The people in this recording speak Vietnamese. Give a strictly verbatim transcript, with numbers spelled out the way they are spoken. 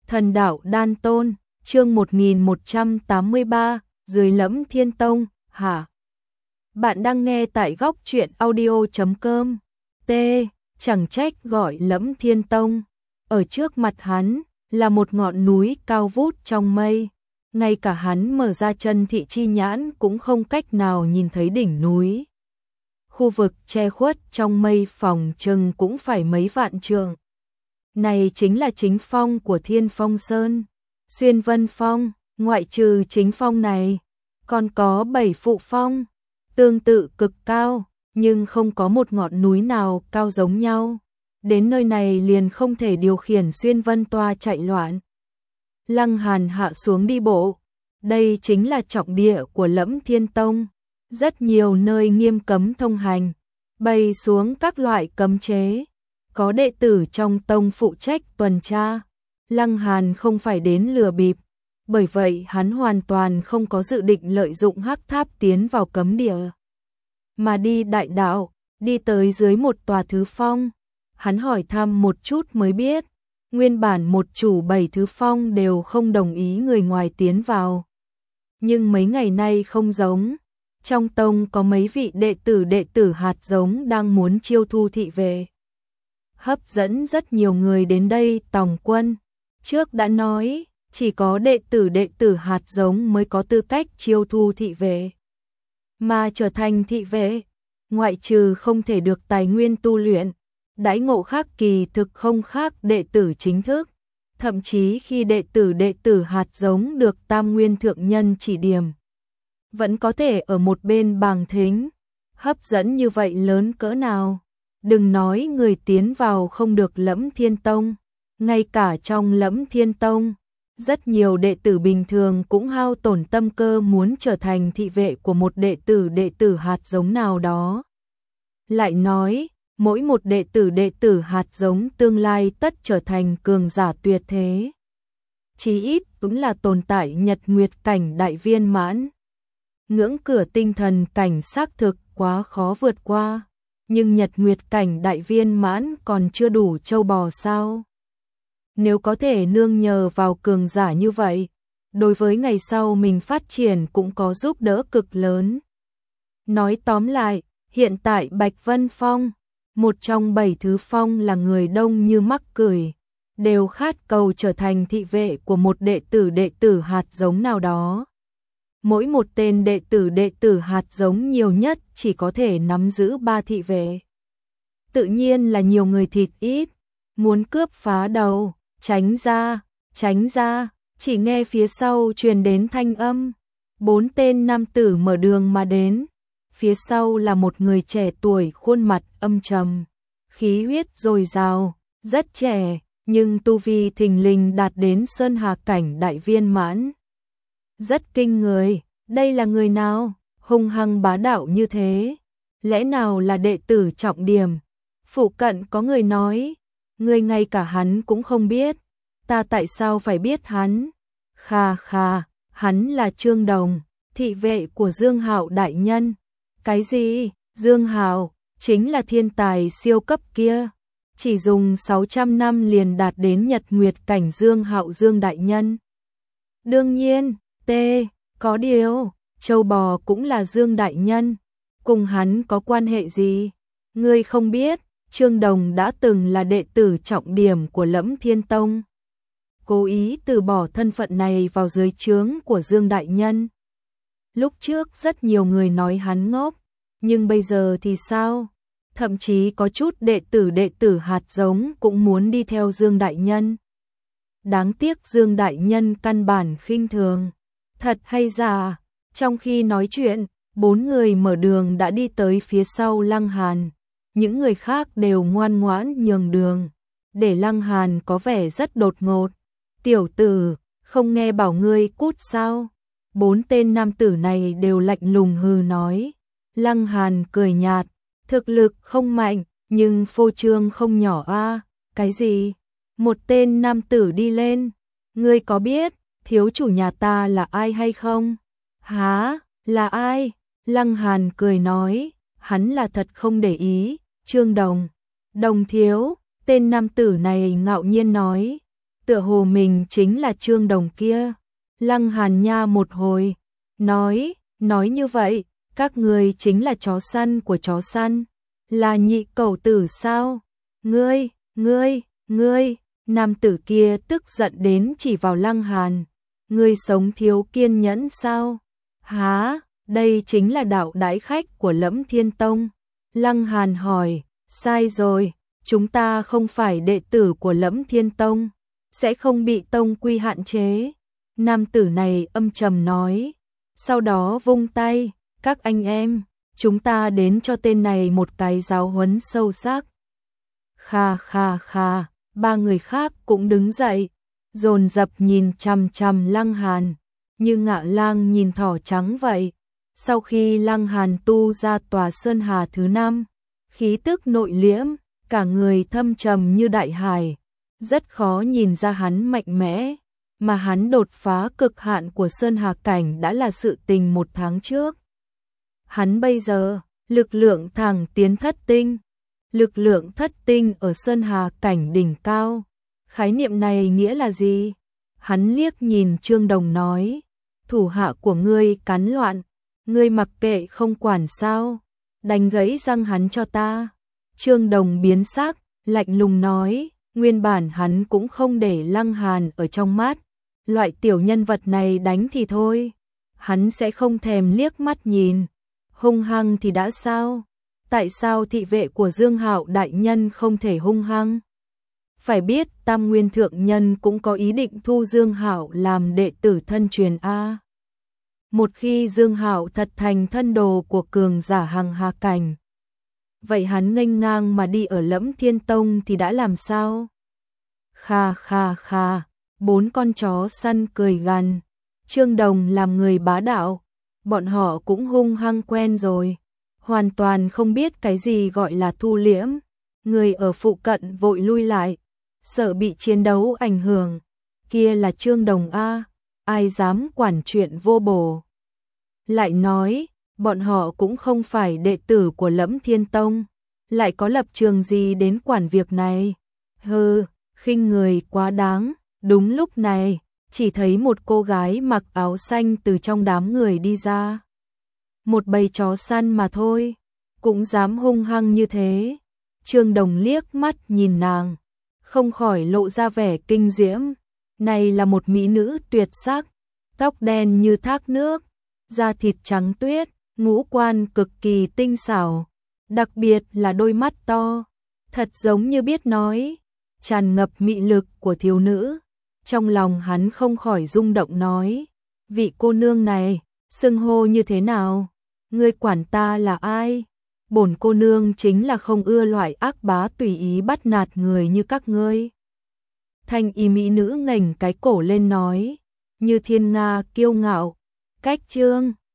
Thần đạo đan tôn, chương một nghìn một trăm tám mươi ba, dưới Lẫm Thiên Tông, hả? Bạn đang nghe tại góc truyện audio chấm com. T, chẳng trách gọi Lẫm Thiên Tông. Ở trước mặt hắn là một ngọn núi cao vút trong mây. Ngay cả hắn mở ra chân thị chi nhãn cũng không cách nào nhìn thấy đỉnh núi. Khu vực che khuất trong mây phòng chừng cũng phải mấy vạn trượng. Này chính là chính phong của Thiên Phong Sơn, Xuyên Vân Phong, ngoại trừ chính phong này, còn có bảy phụ phong, tương tự cực cao, nhưng không có một ngọn núi nào cao giống nhau. Đến nơi này liền không thể điều khiển Xuyên Vân Toa chạy loạn. Lăng Hàn hạ xuống đi bộ, đây chính là trọng địa của Lẫm Thiên Tông, rất nhiều nơi nghiêm cấm thông hành, bày xuống các loại cấm chế. Có đệ tử trong tông phụ trách tuần tra, Lăng Hàn không phải đến lừa bịp, bởi vậy hắn hoàn toàn không có dự định lợi dụng hắc tháp tiến vào cấm địa, mà đi đại đạo, đi tới dưới một tòa thứ phong. Hắn hỏi thăm một chút mới biết, nguyên bản một chủ bảy thứ phong đều không đồng ý người ngoài tiến vào. Nhưng mấy ngày nay không giống, trong tông có mấy vị đệ tử đệ tử hạt giống đang muốn chiêu thu thị vệ, hấp dẫn rất nhiều người đến đây tòng quân. Trước đã nói, chỉ có đệ tử đệ tử hạt giống mới có tư cách chiêu thu thị vệ. Mà trở thành thị vệ, ngoại trừ không thể được tài nguyên tu luyện, đãi ngộ khác kỳ thực không khác đệ tử chính thức. Thậm chí khi đệ tử đệ tử hạt giống được tam nguyên thượng nhân chỉ điểm, vẫn có thể ở một bên bàng thính. Hấp dẫn như vậy lớn cỡ nào? Đừng nói người tiến vào không được Lẫm Thiên Tông, ngay cả trong Lẫm Thiên Tông, rất nhiều đệ tử bình thường cũng hao tổn tâm cơ muốn trở thành thị vệ của một đệ tử đệ tử hạt giống nào đó. Lại nói, mỗi một đệ tử đệ tử hạt giống tương lai tất trở thành cường giả tuyệt thế. Chí ít cũng là tồn tại nhật nguyệt cảnh đại viên mãn. Ngưỡng cửa tinh thần cảnh xác thực quá khó vượt qua. Nhưng nhật nguyệt cảnh đại viên mãn còn chưa đủ châu bò sao? Nếu có thể nương nhờ vào cường giả như vậy, đối với ngày sau mình phát triển cũng có giúp đỡ cực lớn. Nói tóm lại, hiện tại Bạch Vân Phong, một trong bảy thứ phong là người đông như mắc cười, đều khát cầu trở thành thị vệ của một đệ tử đệ tử hạt giống nào đó. Mỗi một tên đệ tử đệ tử hạt giống nhiều nhất chỉ có thể nắm giữ ba thị vệ. Tự nhiên là nhiều người thịt ít, muốn cướp phá đầu, tránh ra, tránh ra, chỉ nghe phía sau truyền đến thanh âm. Bốn tên nam tử mở đường mà đến, phía sau là một người trẻ tuổi khuôn mặt âm trầm, khí huyết dồi dào, rất trẻ, nhưng tu vi thình lình đạt đến sơn hà cảnh đại viên mãn. Rất kinh người, đây là người nào, hung hăng bá đạo như thế, lẽ nào là đệ tử trọng điểm? Phụ cận có người nói, người ngay cả hắn cũng không biết, ta tại sao phải biết hắn? Kha kha, hắn là Trương Đồng, thị vệ của Dương Hạo đại nhân. Cái gì? Dương Hạo chính là thiên tài siêu cấp kia, chỉ dùng sáu trăm năm liền đạt đến nhật nguyệt cảnh Dương Hạo Dương đại nhân. Đương nhiên, T, có điều, châu bò cũng là Dương đại nhân, cùng hắn có quan hệ gì? Ngươi không biết, Trương Đồng đã từng là đệ tử trọng điểm của Lẫm Thiên Tông, cố ý từ bỏ thân phận này vào dưới trướng của Dương đại nhân. Lúc trước rất nhiều người nói hắn ngốc, nhưng bây giờ thì sao? Thậm chí có chút đệ tử đệ tử hạt giống cũng muốn đi theo Dương đại nhân. Đáng tiếc Dương đại nhân căn bản khinh thường. Thật hay giả? Trong khi nói chuyện, bốn người mở đường đã đi tới phía sau Lăng Hàn. Những người khác đều ngoan ngoãn nhường đường, để Lăng Hàn có vẻ rất đột ngột. Tiểu tử, không nghe bảo ngươi cút sao? Bốn tên nam tử này đều lạnh lùng hừ nói. Lăng Hàn cười nhạt, thực lực không mạnh, nhưng phô trương không nhỏ a. Cái gì? Một tên nam tử đi lên. Ngươi có biết thiếu chủ nhà ta là ai hay không? Hả? Là ai? Lăng Hàn cười nói, hắn là thật không để ý. Trương Đồng. Đồng thiếu, tên nam tử này ngạo nhiên nói. tựa hồ mình chính là Trương Đồng kia. Lăng Hàn nha một hồi, nói, nói như vậy, các ngươi chính là chó săn của chó săn, là nhị cẩu tử sao? Ngươi, ngươi, ngươi, nam tử kia tức giận đến chỉ vào Lăng Hàn, ngươi sống thiếu kiên nhẫn sao? Há, đây chính là đạo đãi khách của Lẫm Thiên Tông. Lăng Hàn hỏi, sai rồi, chúng ta không phải đệ tử của Lẫm Thiên Tông, sẽ không bị tông quy hạn chế. Nam tử này âm trầm nói, sau đó vung tay, các anh em, chúng ta đến cho tên này một cái giáo huấn sâu sắc. Kha kha kha, ba người khác cũng đứng dậy, dồn dập nhìn chằm chằm Lăng Hàn, như ngạ lang nhìn thỏ trắng vậy. Sau khi Lăng Hàn tu ra tòa Sơn Hà thứ năm, khí tức nội liễm, cả người thâm trầm như đại hải, rất khó nhìn ra hắn mạnh mẽ, mà hắn đột phá cực hạn của Sơn Hà cảnh đã là sự tình một tháng trước. Hắn bây giờ, lực lượng thẳng tiến thất tinh, lực lượng thất tinh ở Sơn Hà cảnh đỉnh cao. Khái niệm này nghĩa là gì? Hắn liếc nhìn Trương Đồng nói, thủ hạ của ngươi cắn loạn, ngươi mặc kệ không quản sao, đánh gãy răng hắn cho ta. Trương Đồng biến sắc, lạnh lùng nói, nguyên bản hắn cũng không để Lăng Hàn ở trong mắt, loại tiểu nhân vật này đánh thì thôi, hắn sẽ không thèm liếc mắt nhìn, hung hăng thì đã sao? Tại sao thị vệ của Dương Hạo đại nhân không thể hung hăng? Phải biết Tam Nguyên thượng nhân cũng có ý định thu Dương Hạo làm đệ tử thân truyền a. Một khi Dương Hạo thật thành thân đồ của cường giả Hằng Hà cảnh, vậy hắn nghênh ngang mà đi ở Lẫm Thiên Tông thì đã làm sao? Kha kha kha, bốn con chó săn cười gằn. Trương Đồng làm người bá đạo, bọn họ cũng hung hăng quen rồi, hoàn toàn không biết cái gì gọi là thu liễm. Người ở phụ cận vội lui lại, sợ bị chiến đấu ảnh hưởng. Kia là Trương Đồng a, ai dám quản chuyện vô bổ. Lại nói, bọn họ cũng không phải đệ tử của Lẫm Thiên Tông, lại có lập trường gì đến quản việc này? Hừ, khinh người quá đáng. Đúng lúc này, chỉ thấy một cô gái mặc áo xanh từ trong đám người đi ra. Một bầy chó săn mà thôi, cũng dám hung hăng như thế. Trương Đồng liếc mắt nhìn nàng, không khỏi lộ ra vẻ kinh diễm. Này là một mỹ nữ tuyệt sắc, tóc đen như thác nước, da thịt trắng tuyết, ngũ quan cực kỳ tinh xảo, đặc biệt là đôi mắt to, thật giống như biết nói, tràn ngập mị lực của thiếu nữ. Trong lòng hắn không khỏi rung động nói, vị cô nương này, xưng hô như thế nào? Ngươi quản ta là ai? Bổn cô nương chính là không ưa loại ác bá tùy ý bắt nạt người như các ngươi. Thanh y mỹ nữ ngẩng cái cổ lên nói, như thiên nga kiêu ngạo, cách Trương